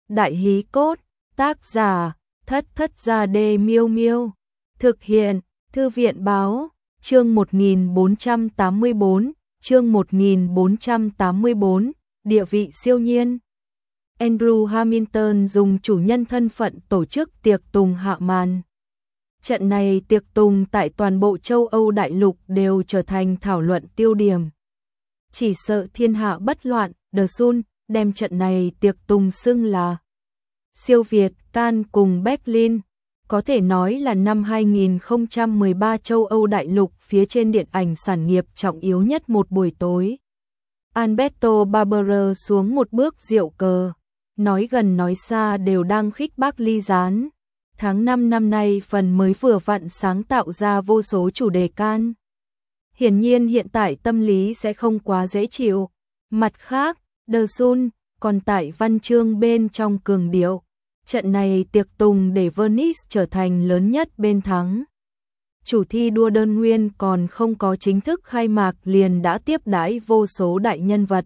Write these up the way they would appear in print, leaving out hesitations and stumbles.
Đại hí cốt, tác giả, Thất Gia Đê Miêu Miêu. Thực hiện, Thư viện báo, chương 1484, chương 1484, địa vị siêu nhiên. Andrew Hamilton dùng chủ nhân thân phận tổ chức tiệc tùng hạ màn. Trận này tiệc tùng tại toàn bộ châu Âu đại lục đều trở thành thảo luận tiêu điểm. Chỉ sợ thiên hạ bất loạn, The Sun đem trận này tiệc tùng xưng là siêu Việt, Cannes cùng Berlin. Có thể nói là năm 2013 châu Âu đại lục phía trên điện ảnh sản nghiệp trọng yếu nhất một buổi tối. Alberto Barbera xuống một bước diệu cờ, nói gần nói xa đều đang khích bác ly gián. Tháng 5 năm nay phần mới vừa vặn sáng tạo ra vô số chủ đề Cannes. Hiển nhiên hiện tại tâm lý sẽ không quá dễ chịu. Mặt khác, The Sun còn tại văn chương bên trong cường điệu. Trận này tiệc tùng để Venice trở thành lớn nhất bên thắng. Chủ thi đua đơn nguyên còn không có chính thức khai mạc liền đã tiếp đãi vô số đại nhân vật.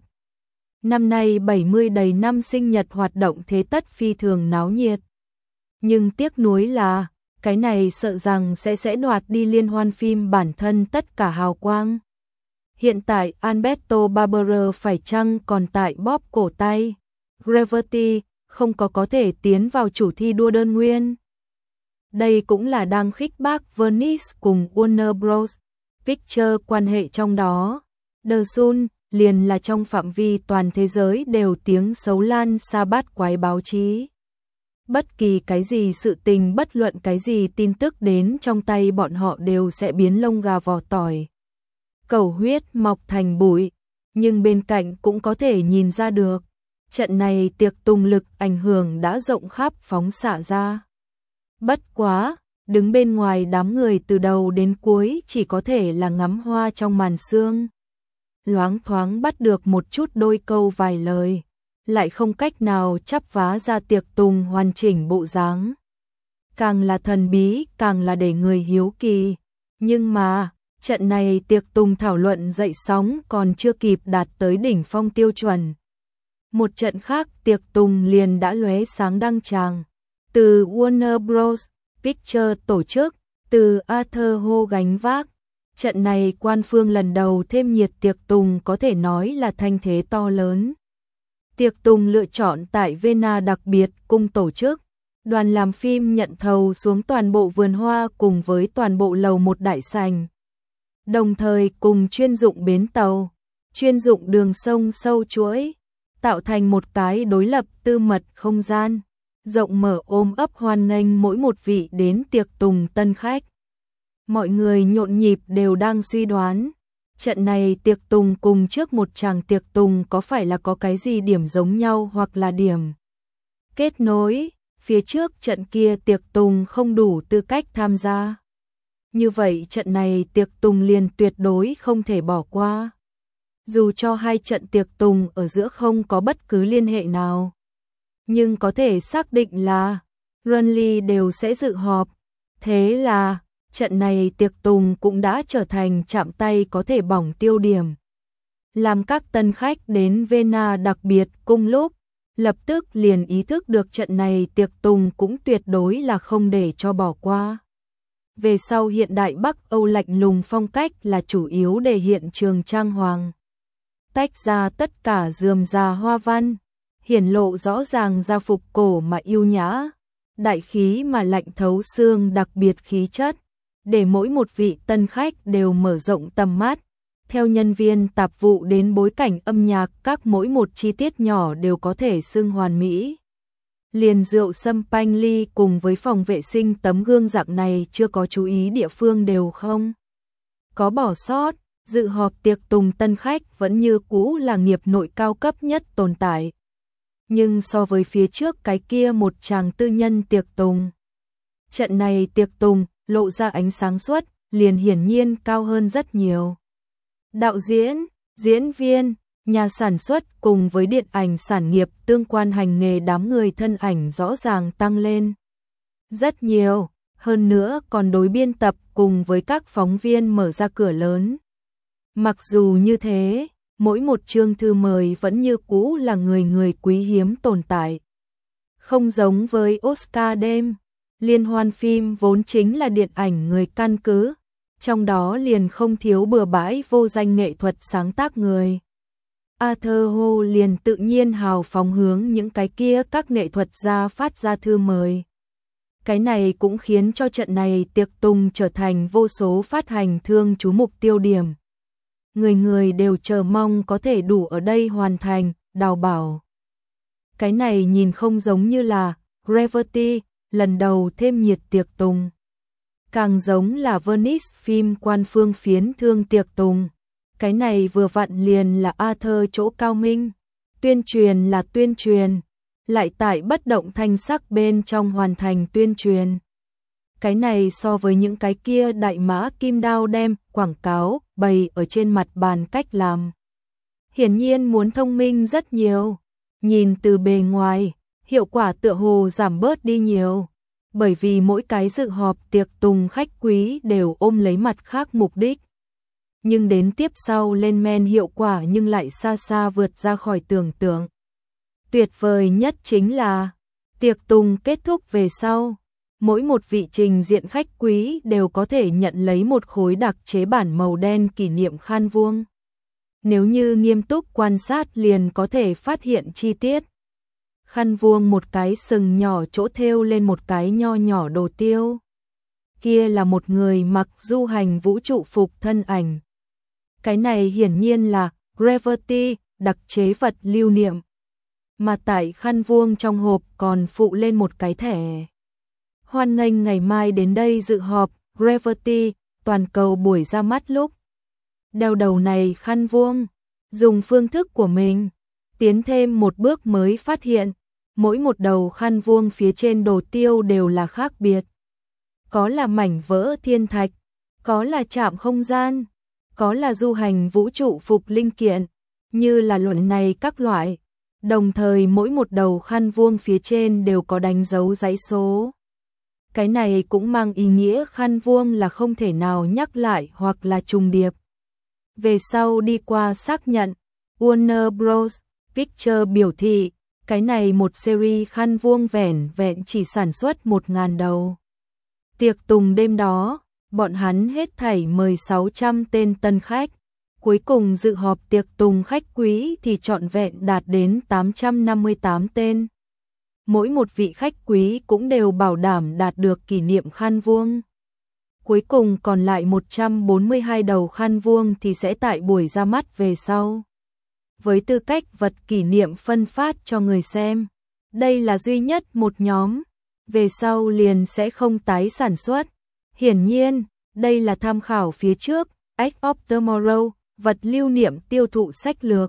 Năm nay 70 đầy năm sinh nhật hoạt động thế tất phi thường náo nhiệt. Nhưng tiếc nuối là, cái này sợ rằng sẽ đoạt đi liên hoan phim bản thân tất cả hào quang. Hiện tại Alberto Barbera phải chăng còn tại bóp cổ tay. Gravity không có thể tiến vào chủ thi đua đơn nguyên. Đây cũng là đang khích bác Venice cùng Warner Bros. Pictures quan hệ trong đó. The Sun liền là trong phạm vi toàn thế giới đều tiếng xấu lan xa bát quái báo chí. Bất kỳ cái gì sự tình, bất luận cái gì tin tức đến trong tay bọn họ đều sẽ biến lông gà vỏ tỏi. Cầu huyết mọc thành bụi, nhưng bên cạnh cũng có thể nhìn ra được. Trận này tiệc tùng lực ảnh hưởng đã rộng khắp phóng xạ ra. Bất quá, đứng bên ngoài đám người từ đầu đến cuối chỉ có thể là ngắm hoa trong màn sương. Loáng thoáng bắt được một chút đôi câu vài lời, lại không cách nào chắp vá ra tiệc tùng hoàn chỉnh bộ dáng. Càng là thần bí, càng là để người hiếu kỳ. Nhưng mà, trận này tiệc tùng thảo luận dậy sóng còn chưa kịp đạt tới đỉnh phong tiêu chuẩn. Một trận khác tiệc tùng liền đã lóe sáng đăng tràng. Từ Warner Bros. Pictures tổ chức, từ Arthur Ho gánh vác. Trận này quan phương lần đầu thêm nhiệt tiệc tùng có thể nói là thanh thế to lớn. Tiệc tùng lựa chọn tại Vienna đặc biệt cung tổ chức. Đoàn làm phim nhận thầu xuống toàn bộ vườn hoa cùng với toàn bộ lầu một đại sảnh. Đồng thời cùng chuyên dụng bến tàu, chuyên dụng đường sông sâu chuỗi, tạo thành một cái đối lập tư mật không gian, rộng mở ôm ấp hoan nghênh mỗi một vị đến tiệc tùng tân khách. Mọi người nhộn nhịp đều đang suy đoán, trận này tiệc tùng cùng trước một chàng tiệc tùng có phải là có cái gì điểm giống nhau hoặc là điểm kết nối, phía trước trận kia tiệc tùng không đủ tư cách tham gia. Như vậy trận này tiệc tùng liền tuyệt đối không thể bỏ qua. Dù cho hai trận tiệc tùng ở giữa không có bất cứ liên hệ nào, nhưng có thể xác định là Runley đều sẽ dự họp. Thế là, trận này tiệc tùng cũng đã trở thành chạm tay có thể bỏng tiêu điểm. Làm các tân khách đến Vienna đặc biệt cùng lúc, lập tức liền ý thức được trận này tiệc tùng cũng tuyệt đối là không để cho bỏ qua. Về sau hiện đại Bắc Âu lạnh lùng phong cách là chủ yếu để hiện trường trang hoàng. Tách ra tất cả rườm rà hoa văn, hiển lộ rõ ràng gia phục cổ mà yêu nhã, đại khí mà lạnh thấu xương đặc biệt khí chất, để mỗi một vị tân khách đều mở rộng tầm mắt. Theo nhân viên tạp vụ đến bối cảnh âm nhạc, các mỗi một chi tiết nhỏ đều có thể xưng hoàn mỹ. Liền rượu sâm panh ly cùng với phòng vệ sinh tấm gương dạng này chưa có chú ý địa phương đều không có bỏ sót. Dự họp tiệc tùng tân khách vẫn như cũ là nghiệp nội cao cấp nhất tồn tại. Nhưng so với phía trước cái kia một chàng tư nhân tiệc tùng, trận này tiệc tùng lộ ra ánh sáng suốt liền hiển nhiên cao hơn rất nhiều. Đạo diễn, diễn viên, nhà sản xuất cùng với điện ảnh sản nghiệp tương quan hành nghề đám người thân ảnh rõ ràng tăng lên rất nhiều, hơn nữa còn đối biên tập cùng với các phóng viên mở ra cửa lớn. Mặc dù như thế, mỗi một chương thư mời vẫn như cũ là người người quý hiếm tồn tại. Không giống với Oscar đêm, liên hoan phim vốn chính là điện ảnh người căn cứ, trong đó liền không thiếu bừa bãi vô danh nghệ thuật sáng tác người. Arthur Ho liền tự nhiên hào phóng hướng những cái kia các nghệ thuật gia phát ra thư mời. Cái này cũng khiến cho trận này tiệc tùng trở thành vô số phát hành thương chú mục tiêu điểm. Người người đều chờ mong có thể đủ ở đây hoàn thành, Đào bảo. Cái này nhìn không giống như là Gravity, lần đầu thêm nhiệt tiệc tùng. Càng giống là Venice phim quan phương phiến thương tiệc tùng. Cái này vừa vặn liền là Arthur chỗ cao minh. Tuyên truyền là tuyên truyền, lại tại bất động thanh sắc bên trong hoàn thành tuyên truyền. Cái này so với những cái kia đại mã kim đao đem quảng cáo bày ở trên mặt bàn cách làm. Hiển nhiên muốn thông minh rất nhiều. Nhìn từ bề ngoài, hiệu quả tựa hồ giảm bớt đi nhiều. Bởi vì mỗi cái dự họp tiệc tùng khách quý đều ôm lấy mặt khác mục đích. Nhưng đến tiếp sau lên men hiệu quả nhưng lại xa xa vượt ra khỏi tưởng tượng. Tuyệt vời nhất chính là tiệc tùng kết thúc về sau, mỗi một vị trình diện khách quý đều có thể nhận lấy một khối đặc chế bản màu đen kỷ niệm khăn vuông. Nếu như nghiêm túc quan sát liền có thể phát hiện chi tiết. Khăn vuông một cái sừng nhỏ chỗ thêu lên một cái nho nhỏ đồ tiêu. Kia là một người mặc du hành vũ trụ phục thân ảnh. Cái này hiển nhiên là Gravity, đặc chế vật lưu niệm. Mà tại khăn vuông trong hộp còn phụ lên một cái thẻ. Hoan nghênh ngày mai đến đây dự họp Gravity, toàn cầu buổi ra mắt lúc. Đeo đầu này khăn vuông, dùng phương thức của mình, tiến thêm một bước mới phát hiện, mỗi một đầu khăn vuông phía trên đồ tiêu đều là khác biệt. Có là mảnh vỡ thiên thạch, có là chạm không gian, có là du hành vũ trụ phục linh kiện, như là luận này các loại. Đồng thời mỗi một đầu khăn vuông phía trên đều có đánh dấu dãy số. Cái này cũng mang ý nghĩa khăn vuông là không thể nào nhắc lại hoặc là trùng điệp. Về sau đi qua xác nhận, Warner Bros. Pictures biểu thị, cái này một series khăn vuông vẻn vẹn chỉ sản xuất 1.000 đầu. Tiệc tùng đêm đó, bọn hắn hết thảy mời 600 tên tân khách. Cuối cùng dự họp tiệc tùng khách quý thì trọn vẹn đạt đến 858 tên. Mỗi một vị khách quý cũng đều bảo đảm đạt được kỷ niệm khăn vuông. Cuối cùng còn lại 142 đầu khăn vuông thì sẽ tại buổi ra mắt về sau. Với tư cách vật kỷ niệm phân phát cho người xem. Đây là duy nhất một nhóm. Về sau liền sẽ không tái sản xuất. Hiển nhiên, đây là tham khảo phía trước, Act of Tomorrow, vật lưu niệm tiêu thụ sách lược.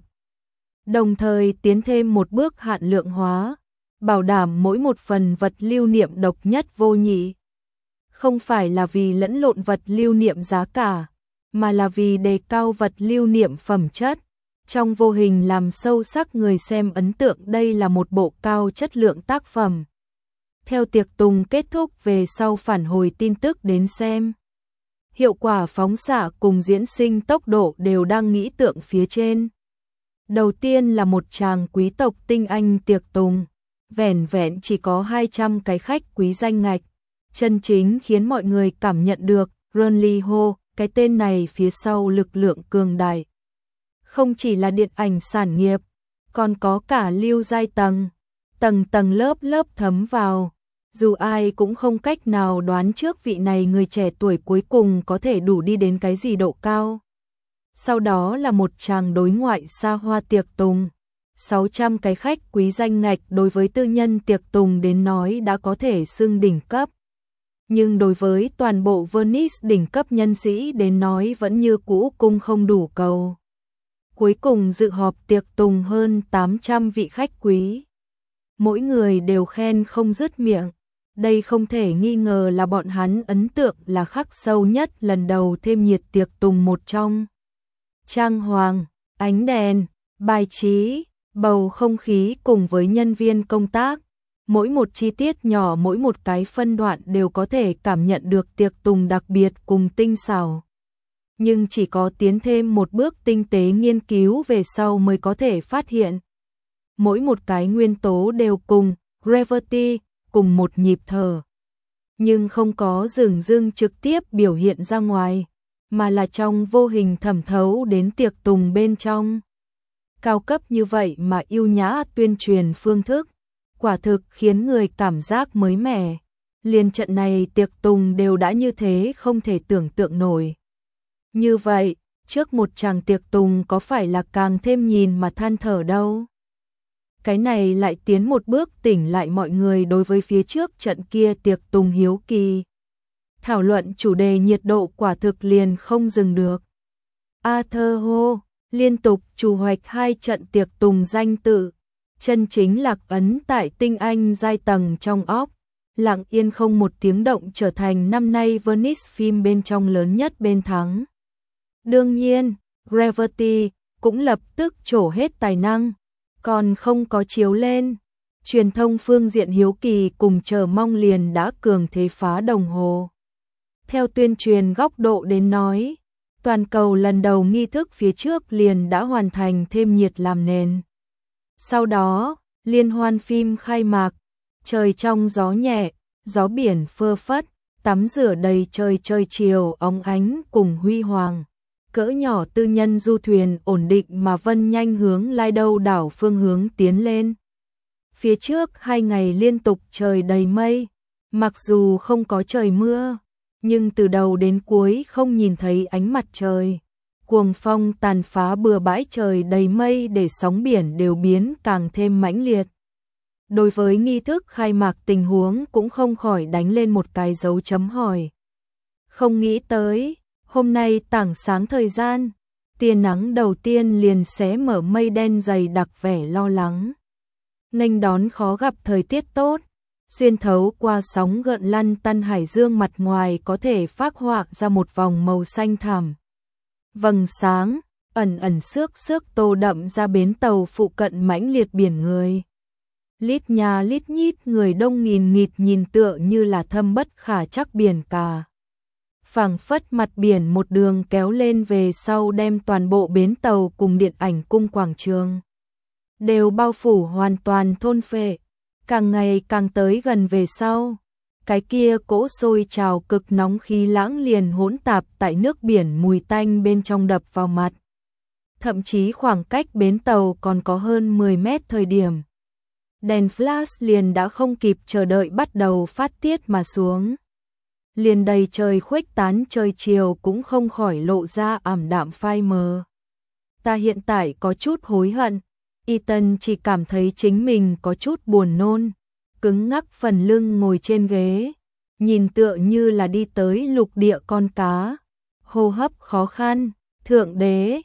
Đồng thời tiến thêm một bước hạn lượng hóa, bảo đảm mỗi một phần vật lưu niệm độc nhất vô nhị. Không phải là vì lẫn lộn vật lưu niệm giá cả, mà là vì đề cao vật lưu niệm phẩm chất. Trong vô hình làm sâu sắc người xem ấn tượng đây là một bộ cao chất lượng tác phẩm. Theo tiệc tùng kết thúc về sau phản hồi tin tức đến xem. Hiệu quả phóng xạ cùng diễn sinh tốc độ đều đang nghĩ tượng phía trên. Đầu tiên là một chàng quý tộc tinh anh tiệc tùng, vẻn vẹn chỉ có 200 cái khách quý danh ngạch. Chân chính khiến mọi người cảm nhận được Ronly Ho, cái tên này phía sau lực lượng cường đại. Không chỉ là điện ảnh sản nghiệp, còn có cả lưu giai tầng, tầng lớp lớp thấm vào. Dù ai cũng không cách nào đoán trước vị này người trẻ tuổi cuối cùng có thể đủ đi đến cái gì độ cao. Sau đó là một tràng đối ngoại xa hoa tiệc tùng. 600 cái khách quý danh ngạch đối với tư nhân tiệc tùng đến nói đã có thể xưng đỉnh cấp. Nhưng đối với toàn bộ Venice đỉnh cấp nhân sĩ đến nói vẫn như cũ cung không đủ cầu. Cuối cùng dự họp tiệc tùng hơn 800 vị khách quý. Mỗi người đều khen không dứt miệng. Đây không thể nghi ngờ là bọn hắn ấn tượng là khắc sâu nhất lần đầu thêm nhiệt tiệc tùng một trong. Trang hoàng, ánh đèn, bài trí, bầu không khí cùng với nhân viên công tác. Mỗi một chi tiết nhỏ mỗi một cái phân đoạn đều có thể cảm nhận được tiệc tùng đặc biệt cùng tinh xảo. Nhưng chỉ có tiến thêm một bước tinh tế nghiên cứu về sau mới có thể phát hiện. Mỗi một cái nguyên tố đều cùng Gravity, cùng một nhịp thở. Nhưng không có dửng dưng trực tiếp biểu hiện ra ngoài, mà là trong vô hình thẩm thấu đến tiệc tùng bên trong. Cao cấp như vậy mà yêu nhã tuyên truyền phương thức, quả thực khiến người cảm giác mới mẻ. Liền trận này tiệc tùng đều đã như thế không thể tưởng tượng nổi. Như vậy, trước một chàng tiệc tùng có phải là càng thêm nhìn mà than thở đâu. Cái này lại tiến một bước tỉnh lại mọi người đối với phía trước trận kia tiệc tùng hiếu kỳ. Thảo luận chủ đề nhiệt độ quả thực liền không dừng được. Arthur hô, liên tục chủ hoạch 2 trận tiệc tùng danh tự, chân chính lạc ấn tại tinh anh giai tầng trong óc, lặng yên không một tiếng động trở thành năm nay Venice phim bên trong lớn nhất bên thắng. Đương nhiên, Gravity cũng lập tức trổ hết tài năng, còn không có chiếu lên. Truyền thông phương diện hiếu kỳ cùng chờ mong liền đã cường thế phá đồng hồ. Theo tuyên truyền góc độ đến nói, toàn cầu lần đầu nghi thức phía trước liền đã hoàn thành thêm nhiệt làm nền. Sau đó, liên hoan phim khai mạc, trời trong gió nhẹ, gió biển phơ phất, tắm rửa đầy trời trời chiều óng ánh cùng huy hoàng. Cỡ nhỏ tư nhân du thuyền ổn định mà vân nhanh hướng Lai Đâu đảo phương hướng tiến lên. Phía trước 2 ngày liên tục trời đầy mây, mặc dù không có trời mưa, nhưng từ đầu đến cuối không nhìn thấy ánh mặt trời. Cuồng phong tàn phá bừa bãi trời đầy mây để sóng biển đều biến càng thêm mãnh liệt. Đối với nghi thức khai mạc tình huống cũng không khỏi đánh lên một cái dấu chấm hỏi. Không nghĩ tới, hôm nay tảng sáng thời gian, tia nắng đầu tiên liền xé mở mây đen dày đặc vẻ lo lắng. Nghênh đón khó gặp thời tiết tốt, xuyên thấu qua sóng gợn lăn tăn hải dương mặt ngoài có thể phác họa ra một vòng màu xanh thẳm. Vầng sáng, ẩn ẩn xước xước tô đậm ra bến tàu phụ cận mãnh liệt biển người. Lít nhà lít nhít người đông nghìn nghịt nhìn tựa như là thâm bất khả trắc biển cả. Phảng phất mặt biển một đường kéo lên về sau đem toàn bộ bến tàu cùng điện ảnh cung quảng trường đều bao phủ hoàn toàn thôn phệ. Càng ngày càng tới gần về sau, cái kia cỗ sôi trào cực nóng khí lãng liền hỗn tạp tại nước biển mùi tanh bên trong đập vào mặt. Thậm chí khoảng cách bến tàu còn có hơn 10 mét thời điểm. Đèn flash liền đã không kịp chờ đợi bắt đầu phát tiết mà xuống. Liền đầy trời khuếch tán trời chiều cũng không khỏi lộ ra ảm đạm phai mờ. Ta hiện tại có chút hối hận. Ethan chỉ cảm thấy chính mình có chút buồn nôn, cứng ngắc phần lưng ngồi trên ghế, nhìn tựa như là đi tới lục địa con cá. Hô hấp khó khăn, thượng đế,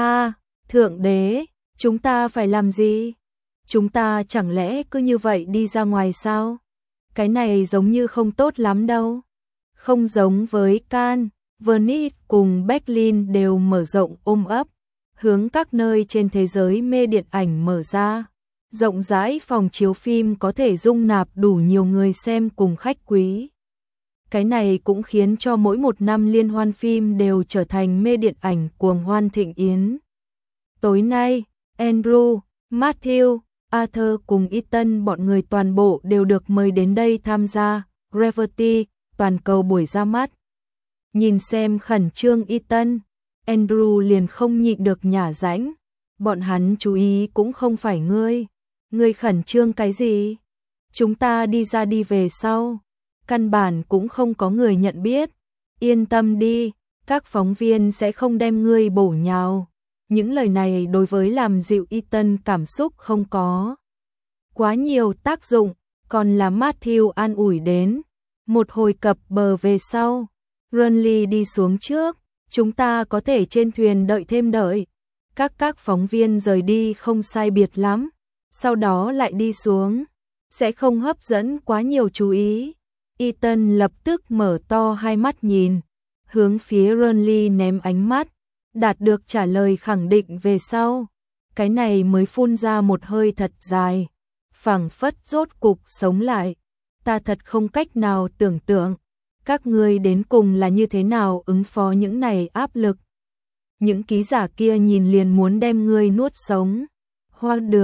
thượng đế, chúng ta phải làm gì? Chúng ta chẳng lẽ cứ như vậy đi ra ngoài sao? Cái này giống như không tốt lắm đâu. Không giống với Cannes, Venice cùng Berlin đều mở rộng ôm ấp, hướng các nơi trên thế giới mê điện ảnh mở ra. Rộng rãi phòng chiếu phim có thể dung nạp đủ nhiều người xem cùng khách quý. Cái này cũng khiến cho mỗi một năm liên hoan phim đều trở thành mê điện ảnh cuồng hoan thịnh yến. Tối nay, Andrew, Matthew, Arthur cùng Ethan bọn người toàn bộ đều được mời đến đây tham gia Gravity, toàn cầu buổi ra mắt. Nhìn xem khẩn trương Ethan, Andrew liền không nhịn được nhả rãnh. Bọn hắn chú ý cũng không phải ngươi. Ngươi khẩn trương cái gì? Chúng ta đi ra đi về sau. Căn bản cũng không có người nhận biết. Yên tâm đi, các phóng viên sẽ không đem ngươi bổ nhào. Những lời này đối với làm dịu Ethan cảm xúc không có quá nhiều tác dụng, còn là Matthew an ủi đến. Một hồi cập bờ về sau, Runley đi xuống trước, chúng ta có thể trên thuyền đợi thêm đợi. Các phóng viên rời đi không sai biệt lắm, sau đó lại đi xuống, sẽ không hấp dẫn quá nhiều chú ý. Ethan lập tức mở to hai mắt nhìn, hướng phía Runley ném ánh mắt, đạt được trả lời khẳng định về sau. Cái này mới phun ra một hơi thật dài, phảng phất rốt cục sống lại. Ta thật không cách nào tưởng tượng, các ngươi đến cùng là như thế nào ứng phó những này áp lực. Những ký giả kia nhìn liền muốn đem ngươi nuốt sống. Hoang đường,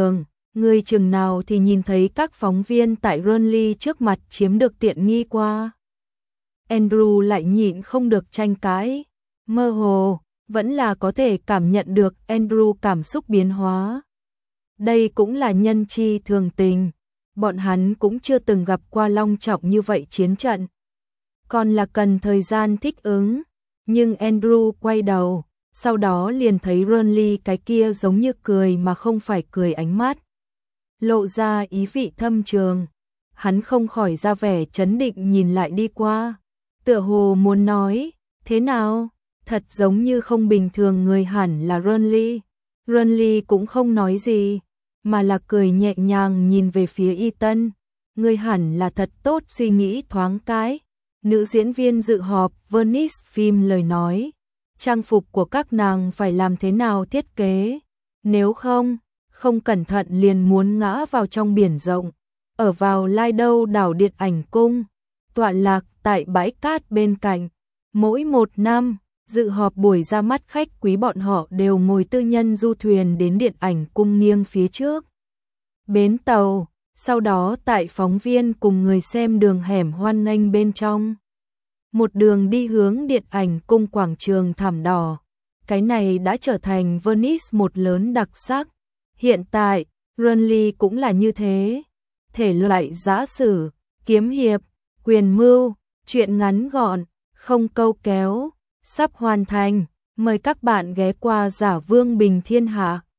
Người chừng nào thì nhìn thấy các phóng viên tại Burnley trước mặt chiếm được tiện nghi qua. Andrew lại nhịn không được tranh cãi. Mơ hồ, vẫn là có thể cảm nhận được Andrew cảm xúc biến hóa. Đây cũng là nhân chi thường tình. Bọn hắn cũng chưa từng gặp qua long trọng như vậy chiến trận. Còn là cần thời gian thích ứng. Nhưng Andrew quay đầu, sau đó liền thấy Burnley cái kia giống như cười mà không phải cười ánh mắt. Lộ ra ý vị thâm trường. Hắn không khỏi ra vẻ chấn định nhìn lại đi qua. Tựa hồ muốn nói, thế nào? Thật giống như không bình thường người hẳn là Burnley. Burnley cũng không nói gì, mà là cười nhẹ nhàng nhìn về phía Ethan. Người hẳn là thật tốt suy nghĩ thoáng cái. Nữ diễn viên dự họp Venice phim lời nói. Trang phục của các nàng phải làm thế nào thiết kế? Nếu không cẩn thận liền muốn ngã vào trong biển rộng. Ở vào Lido đảo điện ảnh cung, tọa lạc tại bãi cát bên cạnh. Mỗi một năm, dự họp buổi ra mắt khách quý bọn họ đều ngồi tư nhân du thuyền đến điện ảnh cung nghiêng phía trước bến tàu, sau đó tại phóng viên cùng người xem đường hẻm hoan nghênh bên trong. Một đường đi hướng điện ảnh cung quảng trường thảm đỏ. Cái này đã trở thành Venice một lớn đặc sắc. Hiện tại, Burnley cũng là như thế. Thể loại giã sử, kiếm hiệp, quyền mưu, truyện ngắn gọn, không câu kéo, sắp hoàn thành. Mời các bạn ghé qua Giả Vương Bình Thiên Hạ.